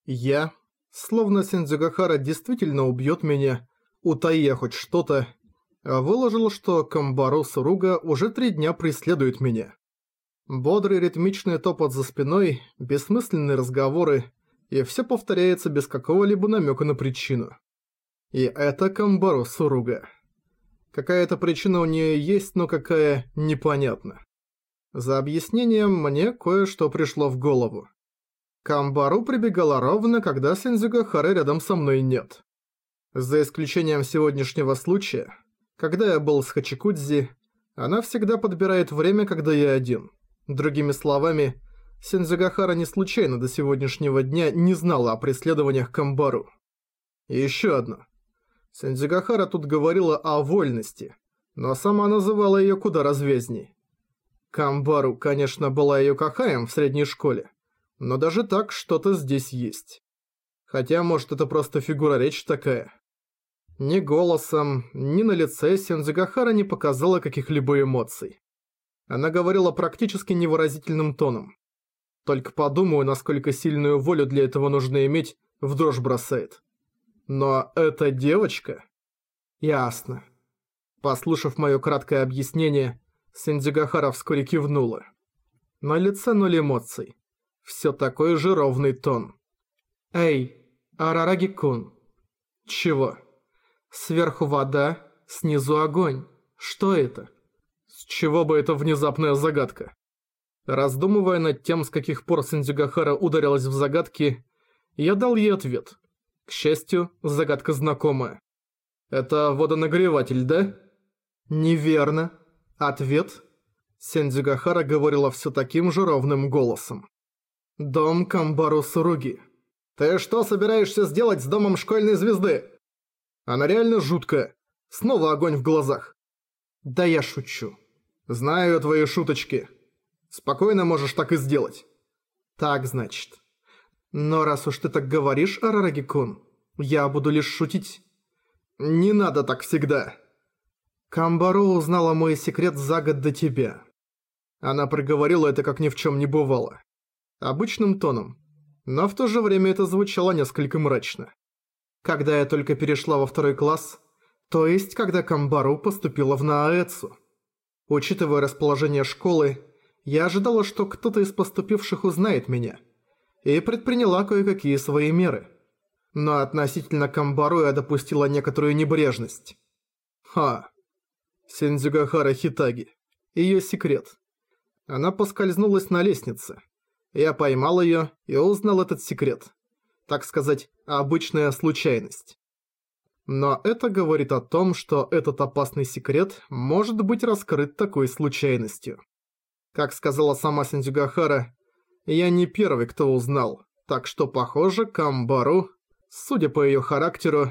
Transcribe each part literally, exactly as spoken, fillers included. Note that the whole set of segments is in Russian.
Я, словно Синдзюгахара действительно убьет меня, утая хоть что-то, выложил, что Камбару Суруга уже три дня преследует меня. Бодрый ритмичный топот за спиной, бессмысленные разговоры, и все повторяется без какого-либо намека на причину. И это Камбару Суруга. Какая-то причина у нее есть, но какая – непонятно. За объяснением мне кое-что пришло в голову. Камбару прибегала ровно, когда Синдзюгахары рядом со мной нет. За исключением сегодняшнего случая, когда я был с Хачикудзи, она всегда подбирает время, когда я один. Другими словами, Синдзюгахара не случайно до сегодняшнего дня не знала о преследованиях Камбару. И еще одно. Синдзюгахара тут говорила о вольности, но сама называла ее куда развезней. Камбару, конечно, была ее кахаем в средней школе, но даже так что-то здесь есть. Хотя, может, это просто фигура речи такая. Ни голосом, ни на лице Синдзюгахара не показала каких-либо эмоций. Она говорила практически невыразительным тоном. Только подумаю, насколько сильную волю для этого нужно иметь, в дрожь бросает. Но эта девочка... Ясно. Послушав мое краткое объяснение, Синдзюгахара вскоре кивнула. На лице ноль эмоций. Все такой же ровный тон. «Эй, Арараги-кун». «Чего?» «Сверху вода, снизу огонь. Что это?» С чего бы эта внезапная загадка? Раздумывая над тем, с каких пор Синдзюгахара ударилась в загадки, я дал ей ответ. К счастью, загадка знакомая. «Это водонагреватель, да?» «Неверно. Ответ?» Синдзюгахара говорила все таким же ровным голосом. «Дом Камбару Суруги». «Ты что собираешься сделать с домом школьной звезды?» «Она реально жуткая. Снова огонь в глазах». «Да я шучу». «Знаю твои шуточки. Спокойно можешь так и сделать». «Так, значит. Но раз уж ты так говоришь, Арараги-кун, я буду лишь шутить». «Не надо так всегда». «Камбару узнала мой секрет за год до тебя». Она проговорила это, как ни в чем не бывало. Обычным тоном. Но в то же время это звучало несколько мрачно. Когда я только перешла во второй класс, то есть когда Камбару поступила в Нааэцу. Учитывая расположение школы, я ожидала, что кто-то из поступивших узнает меня, и предприняла кое-какие свои меры. Но относительно Камбару я допустила некоторую небрежность. Ха. Синдзюгахара Хитаги. Ее секрет. Она поскользнулась на лестнице. Я поймал ее и узнал этот секрет. Так сказать, обычная случайность. Но это говорит о том, что этот опасный секрет может быть раскрыт такой случайностью. Как сказала сама Синдзюгахара, я не первый, кто узнал, так что, похоже, Камбару, судя по ее характеру...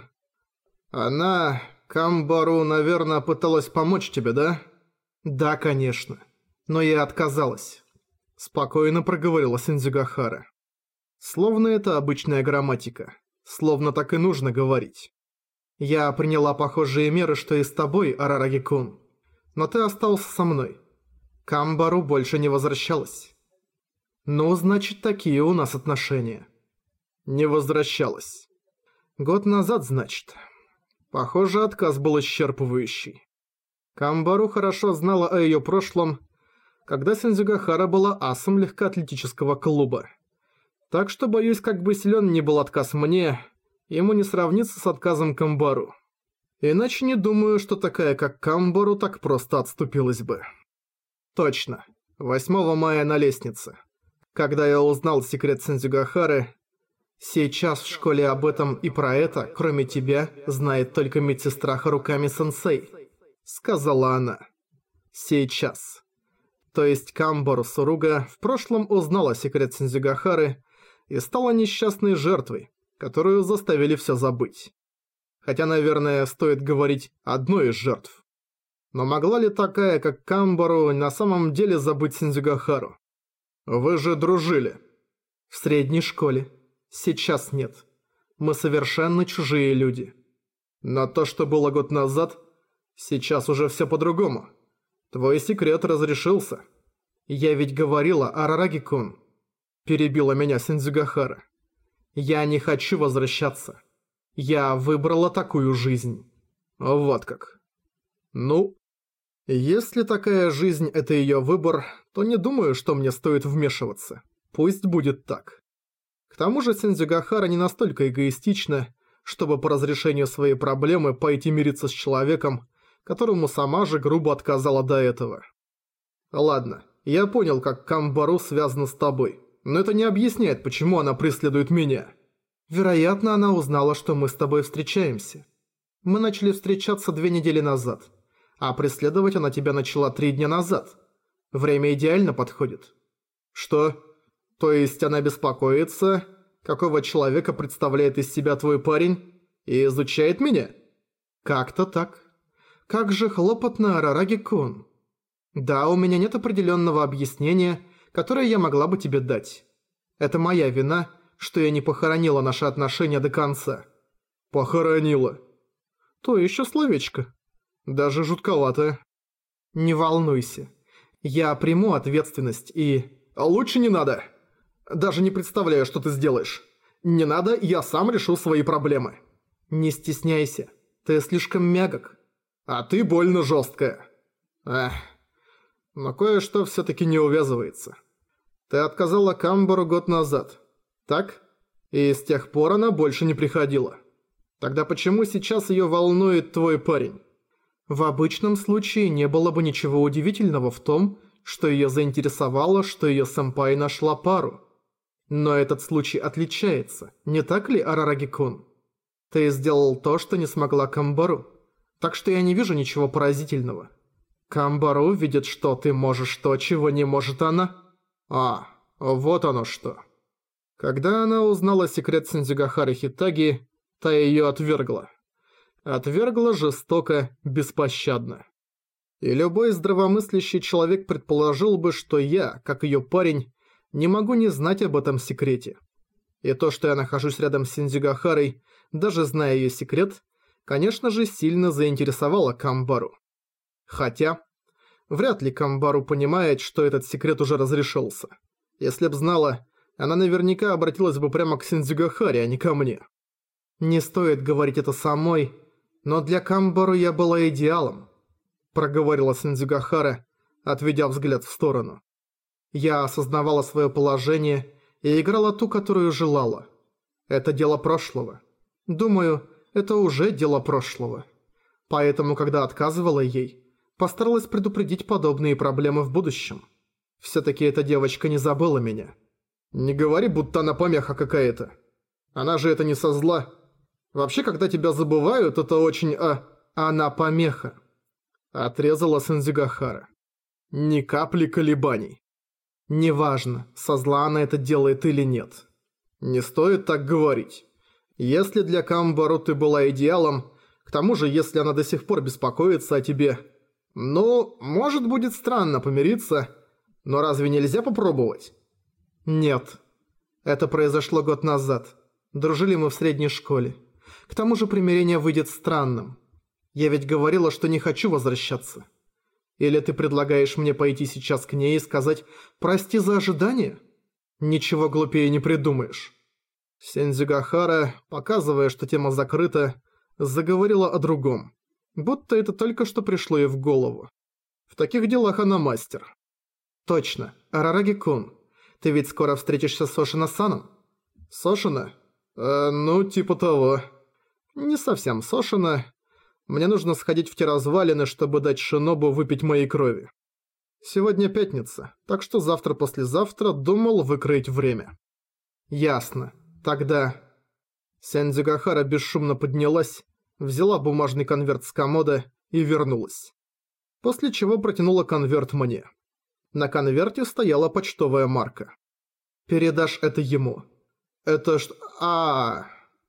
Она, Камбару, наверное, пыталась помочь тебе, да? Да, конечно. Но я отказалась. Спокойно проговорила Синдзюгахара. Словно это обычная грамматика. Словно так и нужно говорить. Я приняла похожие меры, что и с тобой, Арараги-кун. Но ты остался со мной. Камбару больше не возвращалась. Ну, значит, такие у нас отношения. Не возвращалась. Год назад, значит. Похоже, отказ был исчерпывающий. Камбару хорошо знала о ее прошлом, когда Синдзюгахара была асом легкоатлетического клуба. Так что, боюсь, как бы силен ни был отказ мне, ему не сравнится с отказом Камбару. Иначе не думаю, что такая, как Камбару, так просто отступилась бы. Точно. восьмого мая на лестнице. Когда я узнал секрет Синдзюгахары, сейчас в школе об этом и про это, кроме тебя, знает только медсестра Харуками-сенсей, сказала она. Сейчас. То есть Камбару Суруга в прошлом узнала секрет Синдзюгахары и стала несчастной жертвой, которую заставили все забыть. Хотя, наверное, стоит говорить «одной из жертв». Но могла ли такая, как Камбару, на самом деле забыть Синдзюгахару? Вы же дружили. В средней школе. Сейчас нет. Мы совершенно чужие люди. Но то, что было год назад, сейчас уже все по-другому. Твой секрет разрешился. Я ведь говорила, Арараги-кун. Перебила меня Синдзюгахара. Я не хочу возвращаться. Я выбрала такую жизнь. Вот как. Ну, если такая жизнь – это её выбор, то не думаю, что мне стоит вмешиваться. Пусть будет так. К тому же Синдзюгахара не настолько эгоистична, чтобы по разрешению своей проблемы пойти мириться с человеком, которому сама же грубо отказала до этого. Ладно, я понял, как Камбару связана с тобой, но это не объясняет, почему она преследует меня. Вероятно, она узнала, что мы с тобой встречаемся. Мы начали встречаться две недели назад, а преследовать она тебя начала три дня назад. Время идеально подходит. Что? То есть она беспокоится, какого человека представляет из себя твой парень, и изучает меня? Как-то так. Как же хлопотно, Арараги-кун. Да, у меня нет определенного объяснения, которое я могла бы тебе дать. Это моя вина, что я не похоронила наши отношения до конца. Похоронила. То еще словечко. Даже жутковатое. Не волнуйся. Я приму ответственность и... Лучше не надо. Даже не представляю, что ты сделаешь. Не надо, я сам решу свои проблемы. Не стесняйся. Ты слишком мягок. А ты больно жесткая. Эх. Но кое-что все-таки не увязывается. Ты отказала Камбару год назад. Так? И с тех пор она больше не приходила. Тогда почему сейчас ее волнует твой парень? В обычном случае не было бы ничего удивительного в том, что ее заинтересовало, что ее сэмпай нашла пару. Но этот случай отличается, не так ли, Арараги-кун? Ты сделал то, что не смогла Камбару. Так что я не вижу ничего поразительного. Камбару видит, что ты можешь то, чего не может она. А, вот оно что. Когда она узнала секрет Синдзюгахары Хитаги, та ее отвергла. Отвергла жестоко, беспощадно. И любой здравомыслящий человек предположил бы, что я, как ее парень, не могу не знать об этом секрете. И то, что я нахожусь рядом с Синдзюгахарой, даже зная ее секрет, конечно же, сильно заинтересовало Камбару. Хотя, вряд ли Камбару понимает, что этот секрет уже разрешился. Если б знала, она наверняка обратилась бы прямо к Синдзюгахаре, а не ко мне. Не стоит говорить это самой, но для Камбару я была идеалом, проговорила Синдзюгахара, отведя взгляд в сторону. Я осознавала свое положение и играла ту, которую желала. Это дело прошлого. Думаю, это уже дело прошлого. Поэтому, когда отказывала ей, постаралась предупредить подобные проблемы в будущем. Все-таки эта девочка не забыла меня. Не говори, будто она помеха какая-то. Она же это не со зла. Вообще, когда тебя забывают, это очень... А... Она помеха. Отрезала Синдзюгахара. Ни капли колебаний. Неважно, со зла она это делает или нет. Не стоит так говорить. Если для Камбару ты была идеалом, к тому же, если она до сих пор беспокоится о тебе... Ну, может, будет странно помириться, но разве нельзя попробовать? Нет. Это произошло год назад. Дружили мы в средней школе. К тому же примирение выйдет странным. Я ведь говорила, что не хочу возвращаться. Или ты предлагаешь мне пойти сейчас к ней и сказать «прости за ожидание»? Ничего глупее не придумаешь. Синдзюгахара, показывая, что тема закрыта, заговорила о другом. Будто это только что пришло ей в голову. В таких делах она мастер. Точно, Арараги-кун, ты ведь скоро встретишься с Ошина-саном? Сошина? Э, ну, типа того. Не совсем Сошина. Мне нужно сходить в те развалины, чтобы дать Шинобу выпить моей крови. Сегодня пятница, так что завтра-послезавтра думал выкроить время. Ясно. Тогда... Синдзюгахара бесшумно поднялась, взяла бумажный конверт с комода и вернулась. После чего протянула конверт мне. На конверте стояла почтовая марка. «Передашь это ему». «Это что... а,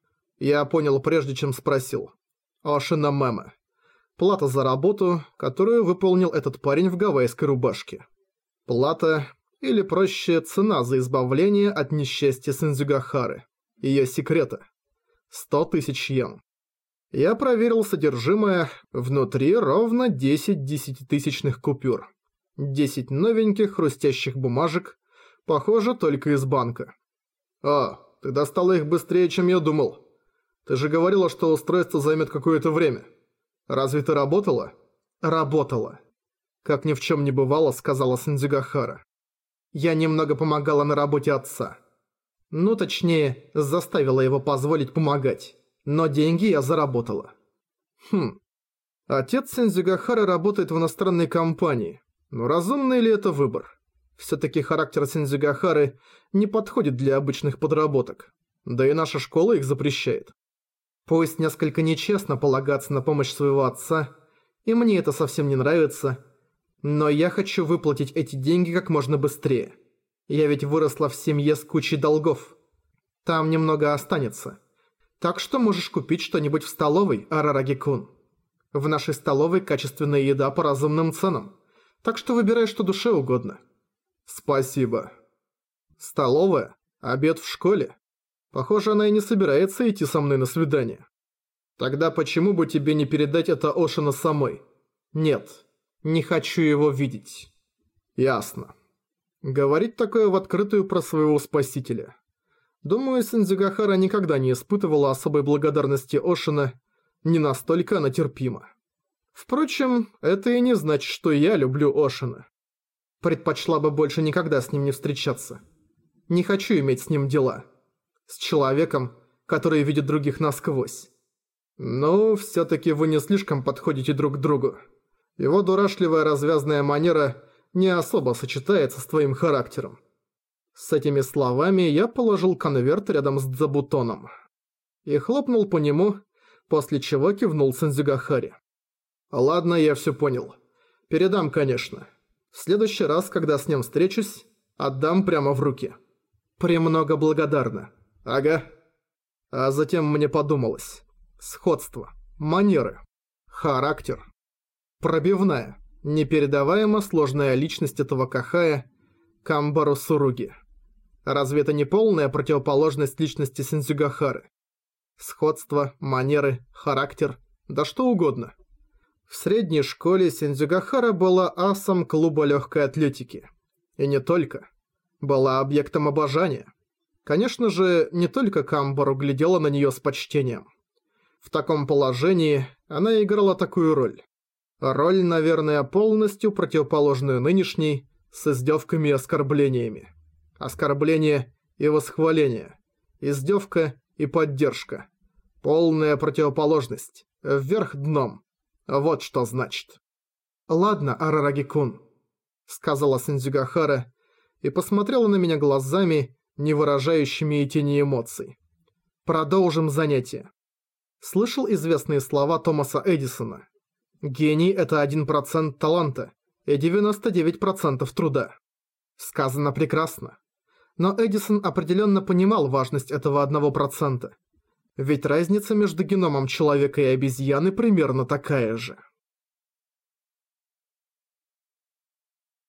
Я понял, прежде чем спросил. Ошина Мэма. Плата за работу, которую выполнил этот парень в гавайской рубашке. Плата, или проще, цена за избавление от несчастья Синдзюгахары. Ее секрета. Сто тысяч йен. Я проверил содержимое, внутри ровно десять десятитысячных купюр. десять новеньких хрустящих бумажек, похоже, только из банка. «А, Ты достала их быстрее, чем я думал. Ты же говорила, что устройство займет какое-то время. Разве ты работала? Работала. Как ни в чем не бывало, сказала Сэндзюгахара. Я немного помогала на работе отца. Ну, точнее, заставила его позволить помогать. Но деньги я заработала. Хм. Отец Сэндзюгахары работает в иностранной компании. Но разумный ли это выбор? Всё-таки характер Сэндзюгахары не подходит для обычных подработок. Да и наша школа их запрещает. Пусть несколько нечестно полагаться на помощь своего отца, и мне это совсем не нравится, но я хочу выплатить эти деньги как можно быстрее. Я ведь выросла в семье с кучей долгов. Там немного останется. Так что можешь купить что-нибудь в столовой, Арараги-кун. В нашей столовой качественная еда по разумным ценам, так что выбирай что душе угодно. Спасибо. Столовая? Обед в школе? Похоже, она и не собирается идти со мной на свидание. Тогда почему бы тебе не передать это Ошина самой? Нет, не хочу его видеть. Ясно. Говорить такое в открытую про своего спасителя. Думаю, Сэндзюгахара никогда не испытывала особой благодарности Ошина, не настолько она терпима. Впрочем, это и не значит, что я люблю Ошина. Предпочла бы больше никогда с ним не встречаться. Не хочу иметь с ним дела. С человеком, который видит других насквозь. Но всё-таки вы не слишком подходите друг к другу. Его дурашливая развязная манера не особо сочетается с твоим характером. С этими словами я положил конверт рядом с Дзабутоном. И хлопнул по нему, после чего кивнул Сэндзюгахаре. Ладно, я всё понял. Передам, конечно. В следующий раз, когда с ним встречусь, отдам прямо в руки. Премного благодарна. Ага. А затем мне подумалось. Сходство, манеры, характер. Пробивная, непередаваемо сложная личность этого Кахая Камбару Суруги. Разве это не полная противоположность личности Сэндзюгахары? Сходство, манеры, характер, да что угодно. В средней школе Сэндзюгахара была асом клуба легкой атлетики. И не только. Была объектом обожания. Конечно же, не только Камбару глядела на неё с почтением. В таком положении она играла такую роль. Роль, наверное, полностью противоположную нынешней, с издевками и оскорблениями. Оскорбление и восхваление. Издевка и поддержка. Полная противоположность. Вверх дном. Вот что значит. «Ладно, Арараги-кун», — сказала Сэндзюгахара и посмотрела на меня глазами, не выражающими и тени эмоций. «Продолжим занятие». Слышал известные слова Томаса Эдисона. «Гений – это один процент таланта и девяносто девять процентов труда». Сказано прекрасно. Но Эдисон определенно понимал важность этого одного процента. Ведь разница между геномом человека и обезьяны примерно такая же.